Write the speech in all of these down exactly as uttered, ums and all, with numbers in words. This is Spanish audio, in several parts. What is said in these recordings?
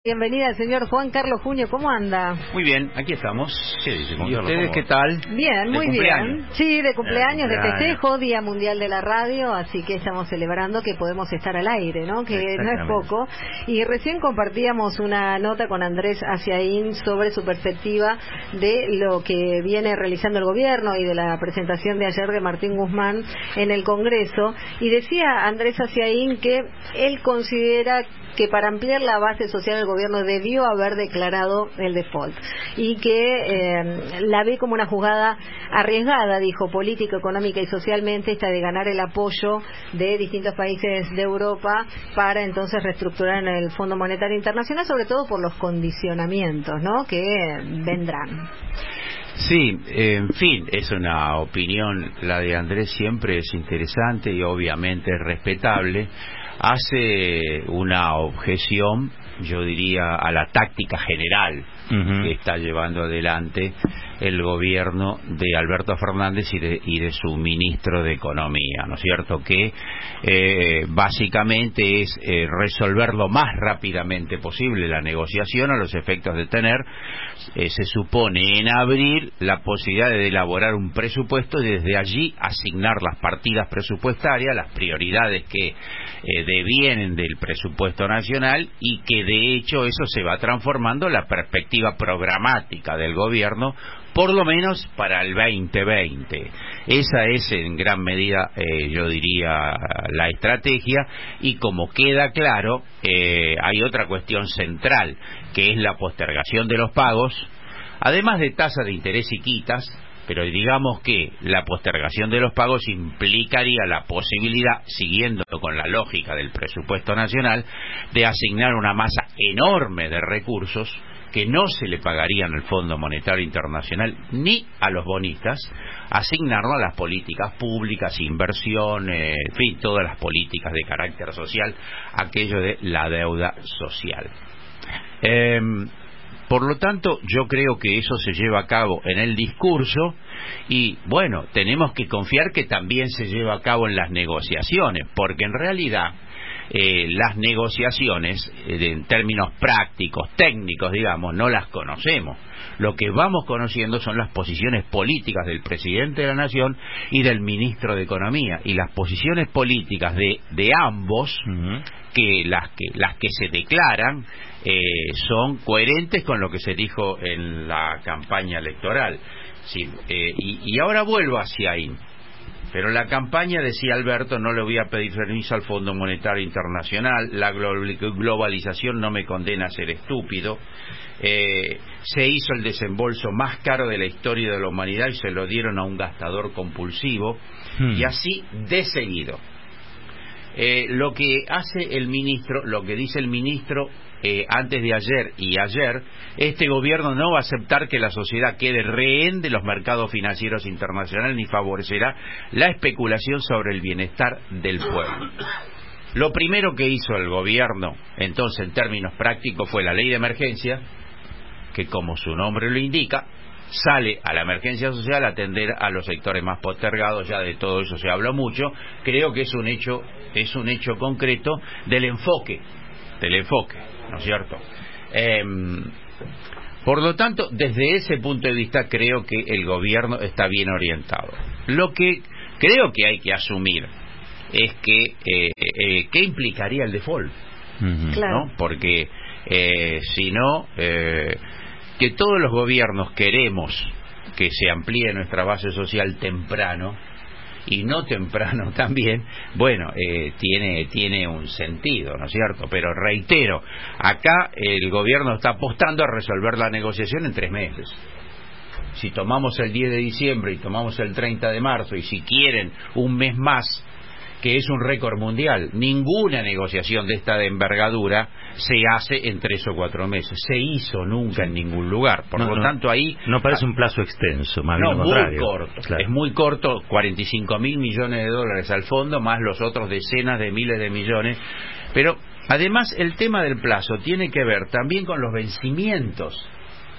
Bienvenida al señor Juan Carlos Junio, ¿cómo anda? Muy bien, aquí estamos. ¿Qué dice, Juan ¿Y Carlos? ustedes qué tal? Bien, muy bien. Sí, de cumpleaños, de, cumpleaños, de festejo, Día Mundial de la Radio, así que estamos celebrando que podemos estar al aire, ¿no? Que no es poco. Y recién compartíamos una nota con Andrés Aciaín sobre su perspectiva de lo que viene realizando el gobierno y de la presentación de ayer de Martín Guzmán en el Congreso. Y decía Andrés Aciaín que él considera que para ampliar la base social del gobierno debió haber declarado el default y que eh, la ve como una jugada arriesgada, dijo, político, económica y socialmente, esta de ganar el apoyo de distintos países de Europa para entonces reestructurar en el Fondo Monetario Internacional, sobre todo por los condicionamientos, ¿no?, que vendrán. Sí, en fin, es una opinión, la de Andrés siempre es interesante y obviamente respetable. Hace una objeción, yo diría, a la táctica general uh-huh. que está llevando adelante el gobierno de Alberto Fernández y de, y de su ministro de Economía, ¿no es cierto? Que eh, básicamente es eh, resolver lo más rápidamente posible la negociación a los efectos de tener, eh, se supone en abril, la posibilidad de elaborar un presupuesto y desde allí asignar las partidas presupuestarias, las prioridades que eh, devienen del presupuesto nacional, y que de hecho eso se va transformando en la perspectiva programática del gobierno, por lo menos para el veinte veinte. Esa es en gran medida, eh, yo diría, la estrategia, y como queda claro, eh, hay otra cuestión central, que es la postergación de los pagos, además de tasas de interés y quitas, pero digamos que la postergación de los pagos implicaría la posibilidad, siguiendo con la lógica del presupuesto nacional, de asignar una masa enorme de recursos que no se le pagarían al Fondo Monetario Internacional ni a los bonistas, asignarlo a las políticas públicas, inversiones, en fin, todas las políticas de carácter social, aquello de la deuda social. Eh, por lo tanto, yo creo que eso se lleva a cabo en el discurso y, bueno, tenemos que confiar que también se lleva a cabo en las negociaciones, porque en realidad Eh, las negociaciones, eh, en términos prácticos, técnicos, digamos, no las conocemos. Lo que vamos conociendo son las posiciones políticas del presidente de la Nación y del ministro de Economía, y las posiciones políticas de, de ambos, uh-huh. que las que las que se declaran eh, son coherentes con lo que se dijo en la campaña electoral. Sí, eh, y, y ahora vuelvo hacia ahí. Pero la campaña, decía Alberto, no le voy a pedir permiso al Fondo Monetario Internacional, la globalización no me condena a ser estúpido, eh, se hizo el desembolso más caro de la historia de la humanidad y se lo dieron a un gastador compulsivo, hmm. y así de seguido. Eh, lo que hace el ministro, lo que dice el ministro eh, antes de ayer y ayer, este gobierno no va a aceptar que la sociedad quede rehén de los mercados financieros internacionales ni favorecerá la especulación sobre el bienestar del pueblo. Lo primero que hizo el gobierno, entonces, en términos prácticos, fue la ley de emergencia, que, como su nombre lo indica, sale a la emergencia social a atender a los sectores más postergados. Ya de todo eso se habló mucho. Creo que es un hecho, es un hecho concreto del enfoque, del enfoque, ¿no es cierto? Eh, por lo tanto, desde ese punto de vista, creo que el gobierno está bien orientado. Lo que creo que hay que asumir es que eh, eh, ¿qué implicaría el default? Uh-huh. Claro. ¿No? Porque eh, si no, eh, que todos los gobiernos queremos que se amplíe nuestra base social temprano, y no temprano también, bueno, eh, tiene tiene un sentido, ¿no es cierto? Pero reitero, acá el gobierno está apostando a resolver la negociación en tres meses. Si tomamos el diez de diciembre y tomamos el treinta de marzo, y si quieren un mes más, que es un récord mundial, ninguna negociación de esta de envergadura se hace en tres o cuatro meses. Se hizo nunca en ningún lugar. Por no, lo no, tanto, ahí no parece un plazo extenso, más bien no, lo contrario. Muy corto. Claro. Es muy corto, cuarenta y cinco mil millones de dólares al fondo, más los otros decenas de miles de millones. Pero además el tema del plazo tiene que ver también con los vencimientos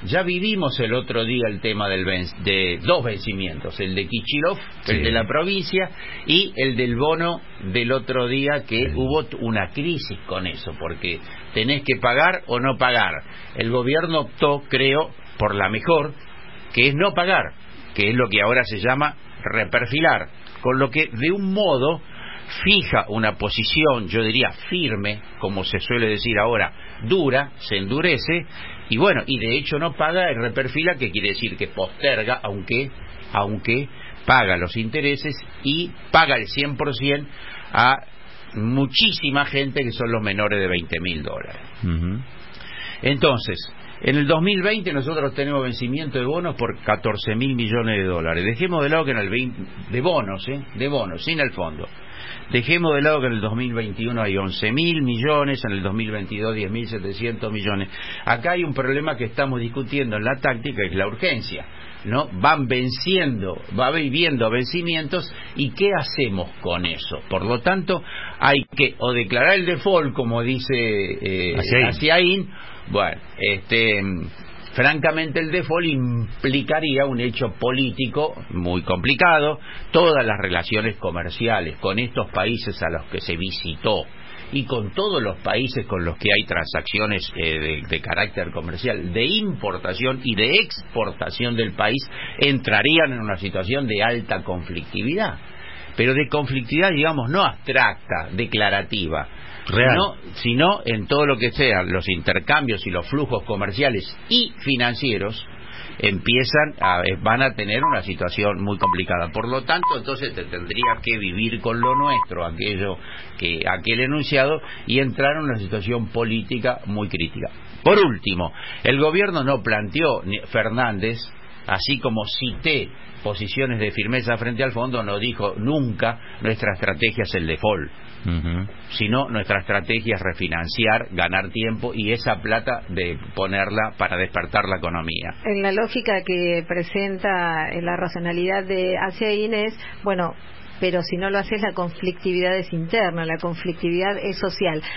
ya vivimos el otro día el tema del ven de dos vencimientos, el de Kicillof, sí. el de la provincia, y el del bono del otro día, que sí. hubo una crisis con eso, porque tenés que pagar o no pagar. El gobierno optó, creo, por la mejor, que es no pagar, que es lo que ahora se llama reperfilar, con lo que de un modo fija una posición, yo diría firme, como se suele decir ahora, dura, se endurece, y bueno, y de hecho no paga el reperfila, que quiere decir que posterga, aunque aunque paga los intereses y paga el cien por ciento a muchísima gente que son los menores de veinte mil dólares. Uh-huh. Entonces, en el dos mil veinte nosotros tenemos vencimiento de bonos por catorce mil millones de dólares. Dejemos de lado que en el veinte, de bonos, ¿eh? de bonos, sin el fondo. Dejemos de lado que en el dos mil veintiuno hay once mil millones, en el dos mil veintidós diez mil setecientos millones. Acá hay un problema que estamos discutiendo en la táctica, es la urgencia, ¿no? Van venciendo, va viviendo vencimientos, y ¿qué hacemos con eso? Por lo tanto, hay que o declarar el default, como dice eh, Asiaín. Bueno, este... francamente el default implicaría un hecho político muy complicado, todas las relaciones comerciales con estos países a los que se visitó y con todos los países con los que hay transacciones eh, de, de carácter comercial, de importación y de exportación del país, entrarían en una situación de alta conflictividad, pero de conflictividad, digamos, no abstracta, declarativa, real, sino, sino en todo lo que sean los intercambios y los flujos comerciales y financieros, empiezan a, van a tener una situación muy complicada. Por lo tanto, entonces te tendría que vivir con lo nuestro, aquello que aquel enunciado, y entrar en una situación política muy crítica. Por último, el gobierno no planteó, Fernández, así como cité posiciones de firmeza frente al fondo, no dijo nunca nuestra estrategia es el default. Uh-huh. Sino nuestra estrategia es refinanciar, ganar tiempo, y esa plata de ponerla para despertar la economía. En la lógica que presenta, en la racionalidad de Asiaín es, bueno, pero si no lo haces, la conflictividad es interna, la conflictividad es social.